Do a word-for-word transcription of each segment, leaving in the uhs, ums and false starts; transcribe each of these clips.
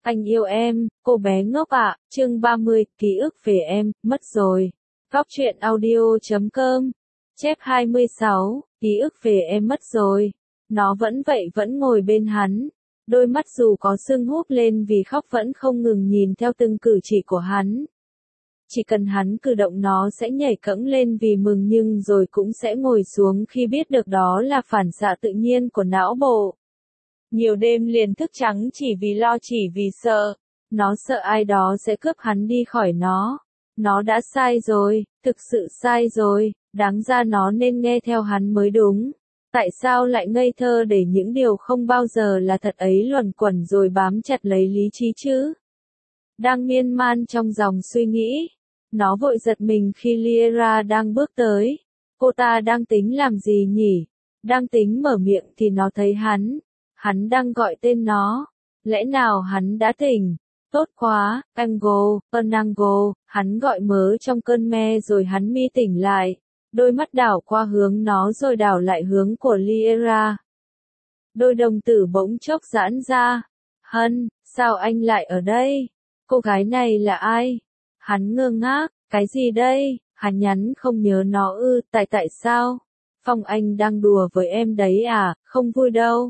Anh yêu em, cô bé ngốc ạ, chương ba mươi, ký ức về em, mất rồi. Góc truyện audio chấm com, chép hai mươi sáu, ký ức về em mất rồi. Nó vẫn vậy vẫn ngồi bên hắn. Đôi mắt dù có sưng húp lên vì khóc vẫn không ngừng nhìn theo từng cử chỉ của hắn. Chỉ cần hắn cử động nó sẽ nhảy cẫng lên vì mừng nhưng rồi cũng sẽ ngồi xuống khi biết được đó là phản xạ tự nhiên của não bộ. Nhiều đêm liền thức trắng chỉ vì lo chỉ vì sợ. Nó sợ ai đó sẽ cướp hắn đi khỏi nó. Nó đã sai rồi, thực sự sai rồi, đáng ra nó nên nghe theo hắn mới đúng. Tại sao lại ngây thơ để những điều không bao giờ là thật ấy luẩn quẩn rồi bám chặt lấy lý trí chứ? Đang miên man trong dòng suy nghĩ. Nó vội giật mình khi Lyra đang bước tới. Cô ta đang tính làm gì nhỉ? Đang tính mở miệng thì nó thấy hắn. Hắn đang gọi tên nó. Lẽ nào hắn đã tỉnh? Tốt quá, Ango, Anango, hắn gọi mớ trong cơn mê rồi hắn mi tỉnh lại. Đôi mắt đảo qua hướng nó rồi đảo lại hướng của Lyra. Đôi đồng tử bỗng chốc giãn ra. Hân, sao anh lại ở đây? Cô gái này là ai? Hắn ngơ ngác, cái gì đây? Hắn nhắn không nhớ nó ư, tại tại sao? Phong anh đang đùa với em đấy à, không vui đâu.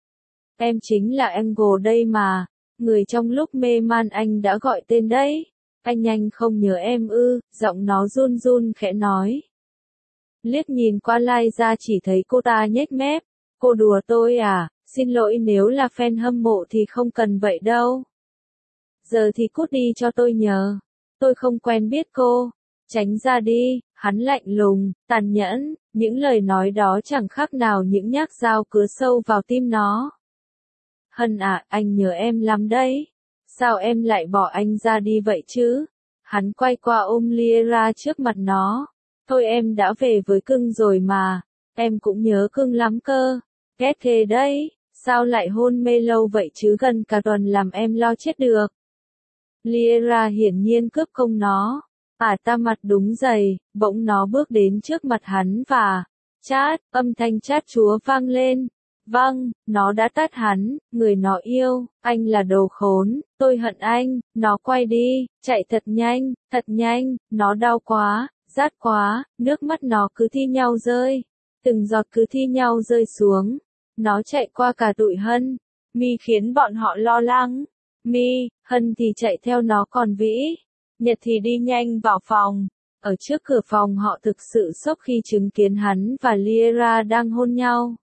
Em chính là Angle đây mà, người trong lúc mê man anh đã gọi tên đấy. Anh nhanh không nhớ em ư, giọng nó run run khẽ nói. Liếc nhìn qua Lai ra chỉ thấy cô ta nhếch mép. Cô đùa tôi à, xin lỗi nếu là fan hâm mộ thì không cần vậy đâu. Giờ thì cút đi cho tôi nhờ. Tôi không quen biết cô. Tránh ra đi, hắn lạnh lùng, tàn nhẫn, những lời nói đó chẳng khác nào những nhát dao cứa sâu vào tim nó. Hân à, anh nhớ em lắm đấy. Sao em lại bỏ anh ra đi vậy chứ? Hắn quay qua ôm Lyra trước mặt nó. Thôi em đã về với cưng rồi mà. Em cũng nhớ cưng lắm cơ. Ghét thế đấy. Sao lại hôn mê lâu vậy chứ gần cả tuần làm em lo chết được. Lyra hiển nhiên cướp công nó. À ta mặt đúng dày, bỗng nó bước đến trước mặt hắn và chát, âm thanh chát chúa vang lên. Vâng, nó đã tát hắn, người nó yêu, anh là đồ khốn, tôi hận anh, nó quay đi, chạy thật nhanh, thật nhanh, nó đau quá, rát quá, nước mắt nó cứ thi nhau rơi, từng giọt cứ thi nhau rơi xuống, nó chạy qua cả tụi Hân, Mi khiến bọn họ lo lắng, Mi, Hân thì chạy theo nó còn Vĩ, Nhật thì đi nhanh vào phòng, ở trước cửa phòng họ thực sự sốc khi chứng kiến hắn và Lyra đang hôn nhau.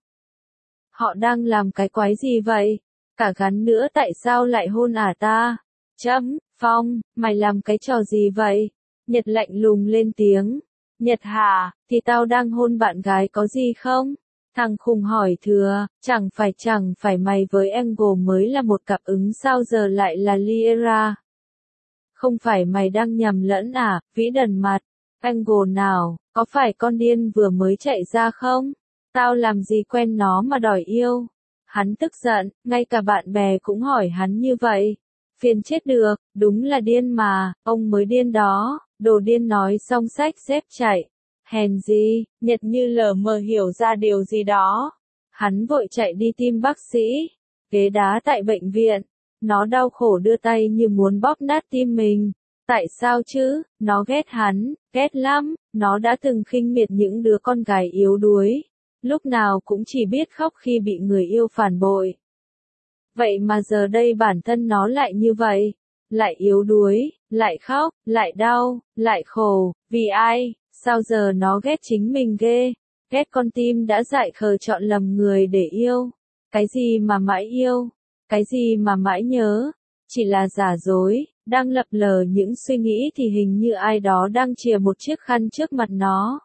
Họ đang làm cái quái gì vậy? Cả gắn nữa tại sao lại hôn ả ta? Chấm, Phong, mày làm cái trò gì vậy? Nhật lạnh lùng lên tiếng. Nhật hả, thì tao đang hôn bạn gái có gì không? Thằng khùng hỏi thừa, chẳng phải chẳng phải mày với Angle mới là một cặp ứng sao giờ lại là Lyra? Không phải mày đang nhầm lẫn à, Vĩ đần mặt. Angle nào, có phải con điên vừa mới chạy ra không? Tao làm gì quen nó mà đòi yêu. Hắn tức giận, ngay cả bạn bè cũng hỏi hắn như vậy. Phiền chết được, đúng là điên mà, ông mới điên đó, đồ điên nói xong xách dép chạy. Hèn gì, Nhật như lờ mờ hiểu ra điều gì đó. Hắn vội chạy đi tìm bác sĩ. Ghế đá tại bệnh viện. Nó đau khổ đưa tay như muốn bóp nát tim mình. Tại sao chứ, nó ghét hắn, ghét lắm, nó đã từng khinh miệt những đứa con gái yếu đuối. Lúc nào cũng chỉ biết khóc khi bị người yêu phản bội. Vậy mà giờ đây bản thân nó lại như vậy. Lại yếu đuối, lại khóc, lại đau, lại khổ, vì ai, sao giờ nó ghét chính mình ghê. Ghét con tim đã dại khờ chọn lầm người để yêu. Cái gì mà mãi yêu, cái gì mà mãi nhớ, chỉ là giả dối, đang lập lờ những suy nghĩ thì hình như ai đó đang chìa một chiếc khăn trước mặt nó.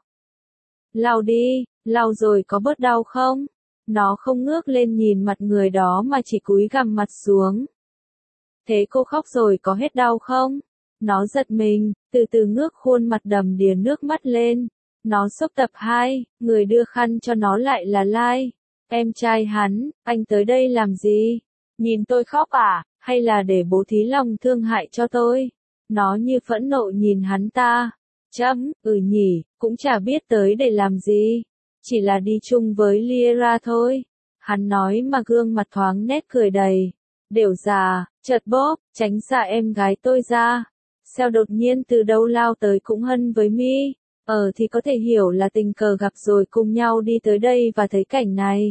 Lau đi. Lau rồi có bớt đau không? Nó không ngước lên nhìn mặt người đó mà chỉ cúi gằm mặt xuống. Thế cô khóc rồi có hết đau không? Nó giật mình, từ từ ngước khuôn mặt đầm đìa nước mắt lên. Nó xốc tập hai, người đưa khăn cho nó lại là Lai. Em trai hắn, anh tới đây làm gì? Nhìn tôi khóc à, hay là để bố thí lòng thương hại cho tôi? Nó như phẫn nộ nhìn hắn ta. Chấm, ừ nhỉ, cũng chả biết tới để làm gì. Chỉ là đi chung với Lyra thôi. Hắn nói mà gương mặt thoáng nét cười đầy. Đều già, Chợt bóp, tránh xa em gái tôi ra. Seo đột nhiên từ đâu lao tới cũng hân với Mi. Ờ thì có thể hiểu là tình cờ gặp rồi cùng nhau đi tới đây và thấy cảnh này.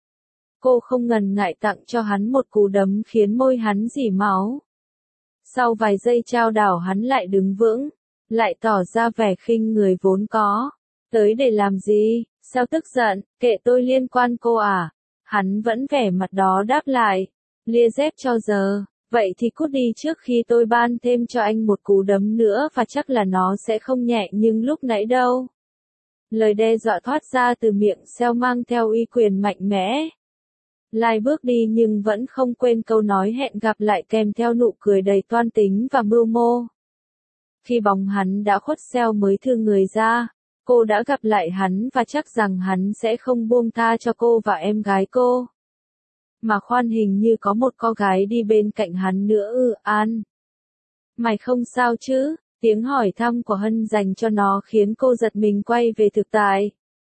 Cô không ngần ngại tặng cho hắn một cú đấm khiến môi hắn rỉ máu. Sau vài giây trao đảo hắn lại đứng vững, lại tỏ ra vẻ khinh người vốn có. Tới để làm gì? Seo tức giận, kệ tôi liên quan cô à? Hắn vẫn vẻ mặt đó đáp lại, lia dép cho giờ, vậy thì cút đi trước khi tôi ban thêm cho anh một cú đấm nữa và chắc là nó sẽ không nhẹ nhưng lúc nãy đâu. Lời đe dọa thoát ra từ miệng Seo mang theo uy quyền mạnh mẽ. Lai bước đi nhưng vẫn không quên câu nói hẹn gặp lại kèm theo nụ cười đầy toan tính và mưu mô. Khi bóng hắn đã khuất Seo mới thư người ra, cô đã gặp lại hắn và chắc rằng hắn sẽ không buông tha cho cô và em gái cô. Mà khoan hình như có một cô gái đi bên cạnh hắn nữa ư An. Mày không sao chứ? Tiếng hỏi thăm của Hân dành cho nó khiến cô giật mình quay về thực tại.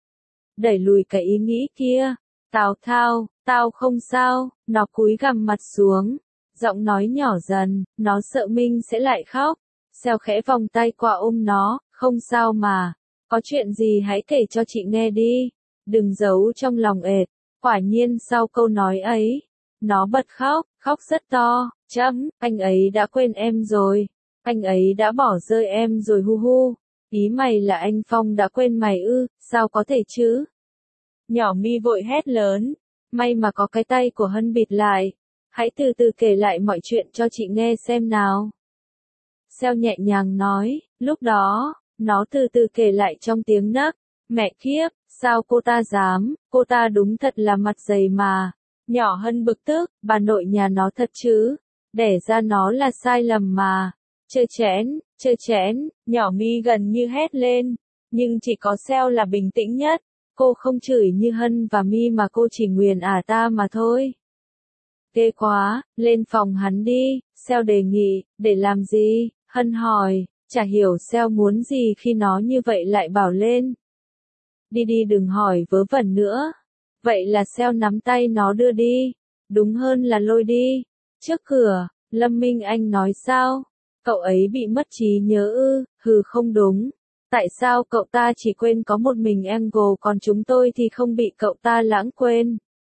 Đẩy lùi cái ý nghĩ kia. Tào thao, tao không sao, nó cúi gằm mặt xuống. Giọng nói nhỏ dần, nó sợ Minh sẽ lại khóc. Seo khẽ vòng tay qua ôm nó, không sao mà. Có chuyện gì hãy kể cho chị nghe đi. Đừng giấu trong lòng ệt. Quả nhiên sau câu nói ấy, nó bật khóc, khóc rất to. Chấm, anh ấy đã quên em rồi. Anh ấy đã bỏ rơi em rồi hu hu. Ý mày là anh Phong đã quên mày ư, sao có thể chứ? Nhỏ Mi vội hét lớn. May mà có cái tay của Hân bịt lại. Hãy từ từ kể lại mọi chuyện cho chị nghe xem nào. Seo nhẹ nhàng nói, lúc đó, nó từ từ kể lại trong tiếng nấc. Mẹ kiếp, sao cô ta dám, cô ta đúng thật là mặt dày mà. Nhỏ Hân bực tức, bà nội nhà nó thật chứ. Đẻ ra nó là sai lầm mà. Chơi chén, chơi chén, nhỏ Mi gần như hét lên. Nhưng chỉ có Seo là bình tĩnh nhất. Cô không chửi như Hân và Mi mà cô chỉ nguyền ả ta mà thôi. Ghê quá, lên phòng hắn đi, Seo đề nghị, để làm gì? Hân hỏi, chả hiểu Seo muốn gì khi nó như vậy lại bảo lên. Đi đi đừng hỏi vớ vẩn nữa. Vậy là Seo nắm tay nó đưa đi. Đúng hơn là lôi đi. Trước cửa, Lâm Minh Anh nói sao? Cậu ấy bị mất trí nhớ ư, hừ không đúng. Tại sao cậu ta chỉ quên có một mình Angle còn chúng tôi thì không bị cậu ta lãng quên?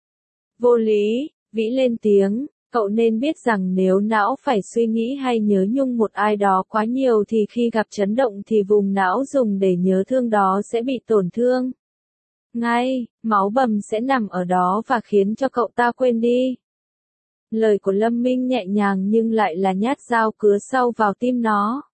Vô lý, Vĩ lên tiếng, cậu nên biết rằng nếu não phải suy nghĩ hay nhớ nhung một ai đó quá nhiều thì khi gặp chấn động thì vùng não dùng để nhớ thương đó sẽ bị tổn thương. Ngay, máu bầm sẽ nằm ở đó và khiến cho cậu ta quên đi. Lời của Lâm Minh nhẹ nhàng nhưng lại là nhát dao cứa sâu vào tim nó.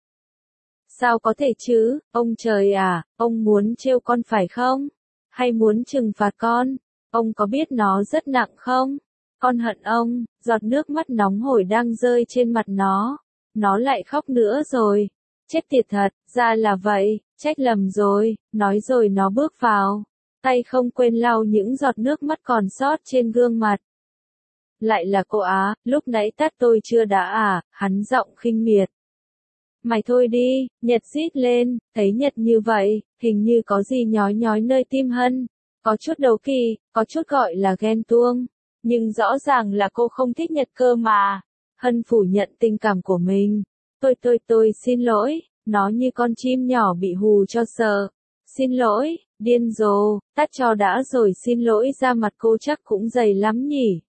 Sao có thể chứ, ông trời à, ông muốn trêu con phải không? Hay muốn trừng phạt con? Ông có biết nó rất nặng không? Con hận ông, giọt nước mắt nóng hổi đang rơi trên mặt nó. Nó lại khóc nữa rồi. Chết tiệt thật, ra là vậy, trách lầm rồi, nói rồi nó bước vào. Tay không quên lau những giọt nước mắt còn sót trên gương mặt. Lại là cô Á, lúc nãy tát tôi chưa đã à, hắn giọng khinh miệt. Mày thôi đi, Nhật rít lên, thấy Nhật như vậy, hình như có gì nhói nhói nơi tim Hân. Có chút đấu kỵ, có chút gọi là ghen tuông. Nhưng rõ ràng là cô không thích Nhật cơ mà. Hân phủ nhận tình cảm của mình. Tôi tôi tôi xin lỗi, nó như con chim nhỏ bị hù cho sợ. Xin lỗi, điên rồ, tát cho đã rồi xin lỗi ra mặt cô chắc cũng dày lắm nhỉ.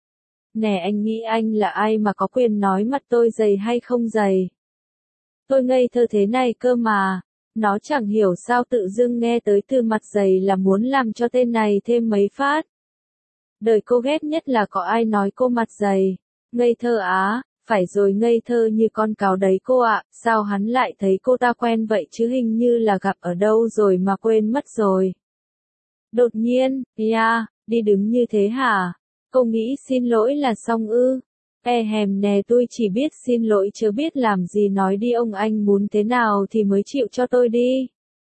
Nè anh nghĩ anh là ai mà có quyền nói mặt tôi dày hay không dày? Tôi ngây thơ thế này cơ mà. Nó chẳng hiểu sao tự dưng nghe tới từ mặt dày là muốn làm cho tên này thêm mấy phát. Đời cô ghét nhất là có ai nói cô mặt dày. Ngây thơ á, phải rồi ngây thơ như con cáo đấy cô ạ, sao hắn lại thấy cô ta quen vậy chứ hình như là gặp ở đâu rồi mà quên mất rồi. Đột nhiên, ya, đi đứng như thế hả? Cô nghĩ xin lỗi là xong ư? E hèm nè tôi chỉ biết xin lỗi chứ biết làm gì nói đi ông anh muốn thế nào thì mới chịu cho tôi đi.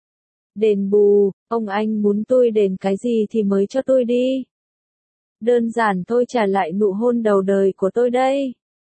Đền bù, ông anh muốn tôi đền cái gì thì mới cho tôi đi. Đơn giản tôi trả lại nụ hôn đầu đời của tôi đây.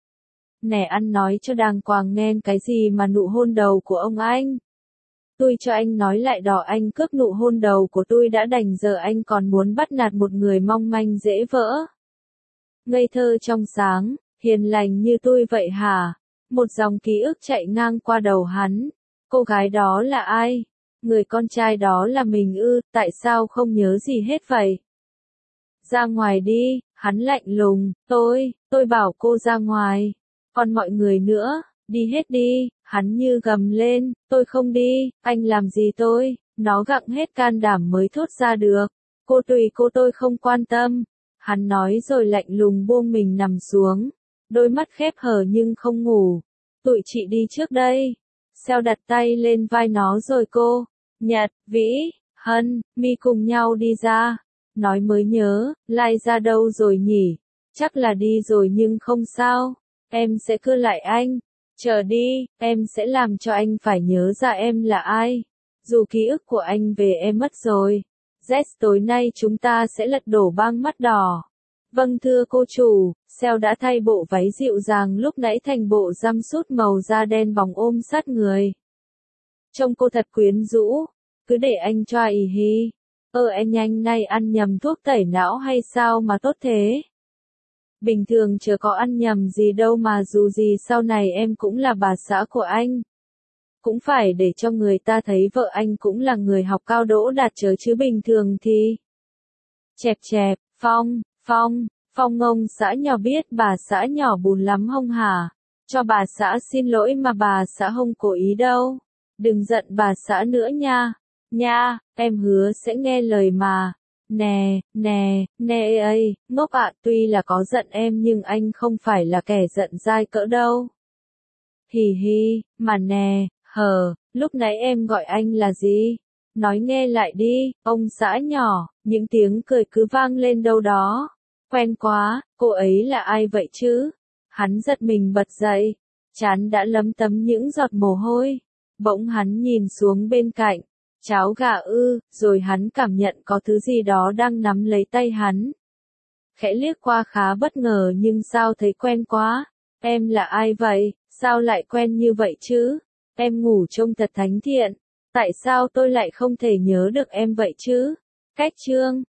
Nè ăn nói cho đàng hoàng nghe cái gì mà nụ hôn đầu của ông anh. Tôi cho anh nói lại đỏ anh cướp nụ hôn đầu của tôi đã đành giờ anh còn muốn bắt nạt một người mong manh dễ vỡ. Ngây thơ trong sáng, Hiền lành như tôi vậy hả? Một dòng ký ức chạy ngang qua đầu hắn. Cô gái đó là ai? Người con trai đó là mình ư, tại sao không nhớ gì hết vậy? Ra ngoài đi, hắn lạnh lùng, tôi, tôi bảo cô ra ngoài. Còn mọi người nữa, đi hết đi, hắn như gầm lên, tôi không đi, anh làm gì tôi, nó gặng hết can đảm mới thốt ra được. Cô tùy cô tôi không quan tâm. Hắn nói rồi lạnh lùng buông mình nằm xuống. Đôi mắt khép hờ nhưng không ngủ. Tụi chị đi trước đây. Seo đặt tay lên vai nó rồi cô, Nhật, Vĩ, Hân, Mi cùng nhau đi ra. Nói mới nhớ, Lai ra đâu rồi nhỉ? Chắc là đi rồi nhưng không sao. Em sẽ cưa lại anh. Chờ đi, em sẽ làm cho anh phải nhớ ra em là ai. Dù ký ức của anh về em mất rồi. Z tối nay chúng ta sẽ lật đổ băng mắt đỏ. Vâng thưa cô chủ, Seo đã thay bộ váy dịu dàng lúc nãy thành bộ jumpsuit màu da đen bóng ôm sát người. Trông cô thật quyến rũ, cứ để anh cho ì hi. Ơ em nhanh nay ăn nhầm thuốc tẩy não hay sao mà tốt thế? Bình thường chưa có ăn nhầm gì đâu mà dù gì sau này em cũng là bà xã của anh. Cũng phải để cho người ta thấy vợ anh cũng là người học cao đỗ đạt chớ chứ bình thường thì. Chẹp chẹp, Phong, Phong, Phong ông xã nhỏ biết bà xã nhỏ bùn lắm không hả? Cho bà xã xin lỗi mà bà xã không cố ý đâu. Đừng giận bà xã nữa nha. Nha, em hứa sẽ nghe lời mà. Nè, nè, nè ấy, ngốc ạ, tuy là có giận em nhưng anh không phải là kẻ giận dai cỡ đâu. Hì hì, mà nè, hờ, lúc nãy em gọi anh là gì? Nói nghe lại đi, ông xã nhỏ, những tiếng cười cứ vang lên đâu đó. Quen quá, cô ấy là ai vậy chứ? Hắn giật mình bật dậy, trán đã lấm tấm những giọt mồ hôi. Bỗng hắn nhìn xuống bên cạnh, cháo gà ư, rồi hắn cảm nhận có thứ gì đó đang nắm lấy tay hắn. Khẽ liếc qua khá bất ngờ nhưng sao thấy quen quá. Em là ai vậy, sao lại quen như vậy chứ? Em ngủ trông thật thánh thiện, tại sao tôi lại không thể nhớ được em vậy chứ? Cách chương